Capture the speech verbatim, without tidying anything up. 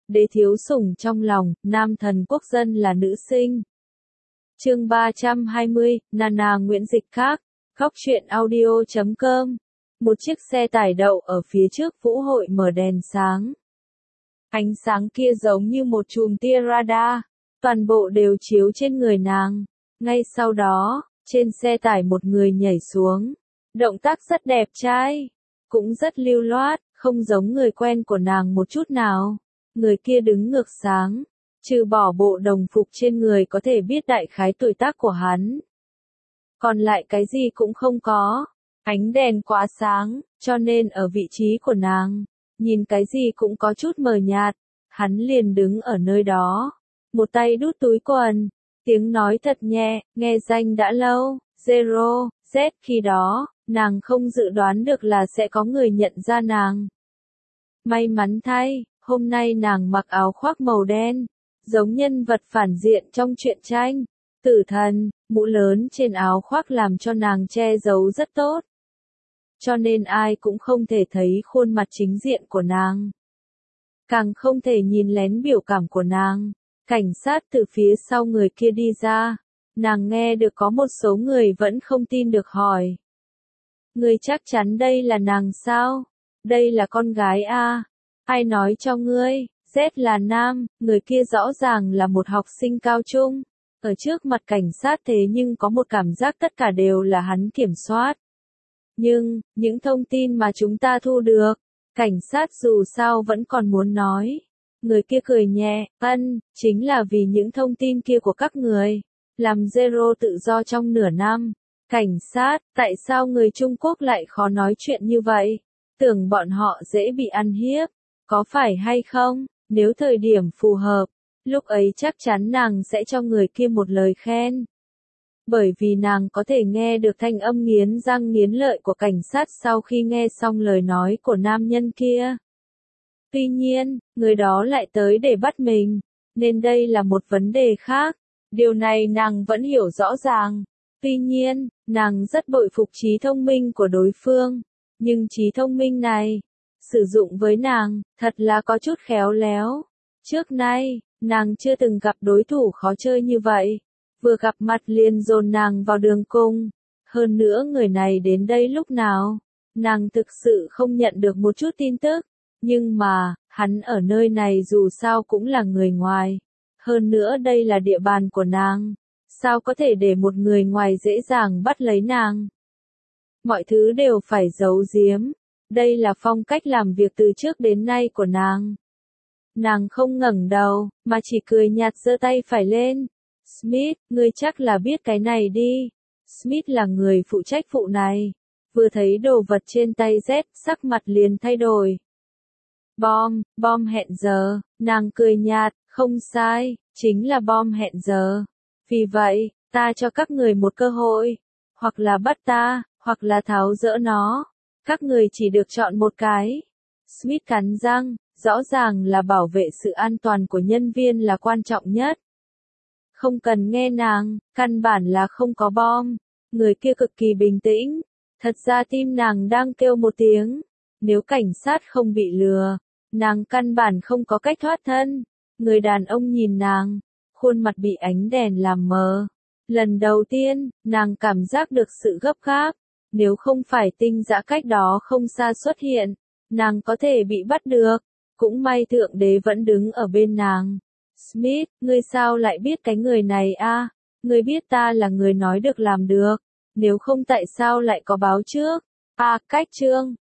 đế thiếu sủng trong lòng, nam thần quốc dân là nữ sinh. Chương ba trăm hai mươi, Nana Nguyễn Dịch khác, góc truyện audio chấm com. Một chiếc xe tải đậu ở phía trước vũ hội mở đèn sáng. Ánh sáng kia giống như một chùm tia radar, toàn bộ đều chiếu trên người nàng. Ngay sau đó, trên xe tải một người nhảy xuống. Động tác rất đẹp trai, cũng rất lưu loát, không giống người quen của nàng một chút nào. Người kia đứng ngược sáng, trừ bỏ bộ đồng phục trên người có thể biết đại khái tuổi tác của hắn. Còn lại cái gì cũng không có, ánh đèn quá sáng, cho nên ở vị trí của nàng, nhìn cái gì cũng có chút mờ nhạt. Hắn liền đứng ở nơi đó, một tay đút túi quần, tiếng nói thật nhẹ, nghe danh đã lâu, Zero, Z. Khi đó, nàng không dự đoán được là sẽ có người nhận ra nàng. May mắn thay, hôm nay nàng mặc áo khoác màu đen, giống nhân vật phản diện trong truyện tranh, Tử Thần, mũ lớn trên áo khoác làm cho nàng che giấu rất tốt. Cho nên ai cũng không thể thấy khuôn mặt chính diện của nàng. Càng không thể nhìn lén biểu cảm của nàng. Cảnh sát từ phía sau người kia đi ra. Nàng nghe được có một số người vẫn không tin được hỏi. Ngươi chắc chắn đây là nàng sao? Đây là con gái a? Ai nói cho ngươi? Z là nam, người kia rõ ràng là một học sinh cao trung. Ở trước mặt cảnh sát thế nhưng có một cảm giác tất cả đều là hắn kiểm soát. Nhưng, những thông tin mà chúng ta thu được, cảnh sát dù sao vẫn còn muốn nói. Người kia cười nhẹ, ân, chính là vì những thông tin kia của các người, làm Zero tự do trong nửa năm. Cảnh sát, tại sao người Trung Quốc lại khó nói chuyện như vậy? Tưởng bọn họ dễ bị ăn hiếp, có phải hay không? Nếu thời điểm phù hợp, lúc ấy chắc chắn nàng sẽ cho người kia một lời khen. Bởi vì nàng có thể nghe được thanh âm nghiến răng nghiến lợi của cảnh sát sau khi nghe xong lời nói của nam nhân kia. Tuy nhiên, người đó lại tới để bắt mình, nên đây là một vấn đề khác. Điều này nàng vẫn hiểu rõ ràng. Tuy nhiên, nàng rất bội phục trí thông minh của đối phương. Nhưng trí thông minh này, sử dụng với nàng, thật là có chút khéo léo. Trước nay, nàng chưa từng gặp đối thủ khó chơi như vậy. Vừa gặp mặt liền dồn nàng vào đường cùng. Hơn nữa người này đến đây lúc nào, nàng thực sự không nhận được một chút tin tức. Nhưng mà, hắn ở nơi này dù sao cũng là người ngoài. Hơn nữa đây là địa bàn của nàng. Sao có thể để một người ngoài dễ dàng bắt lấy nàng? Mọi thứ đều phải giấu giếm. Đây là phong cách làm việc từ trước đến nay của nàng. Nàng không ngẩng đầu, mà chỉ cười nhạt giơ tay phải lên. Smith, ngươi chắc là biết cái này đi. Smith là người phụ trách vụ này. Vừa thấy đồ vật trên tay Z, sắc mặt liền thay đổi. Bom, bom hẹn giờ, nàng cười nhạt, không sai, chính là bom hẹn giờ. Vì vậy, ta cho các người một cơ hội, hoặc là bắt ta, hoặc là tháo dỡ nó. Các người chỉ được chọn một cái. Smith cắn răng, rõ ràng là bảo vệ sự an toàn của nhân viên là quan trọng nhất. Không cần nghe nàng, căn bản là không có bom. Người kia cực kỳ bình tĩnh. Thật ra tim nàng đang kêu một tiếng. Nếu cảnh sát không bị lừa, nàng căn bản không có cách thoát thân. Người đàn ông nhìn nàng, khuôn mặt bị ánh đèn làm mờ. Lần đầu tiên, nàng cảm giác được sự gấp gáp. Nếu không phải tinh dã cách đó không xa xuất hiện, nàng có thể bị bắt được. Cũng may thượng đế vẫn đứng ở bên nàng. Smith, ngươi sao lại biết cái người này a? Ngươi biết ta là người nói được làm được. Nếu không tại sao lại có báo trước? A, cách chương,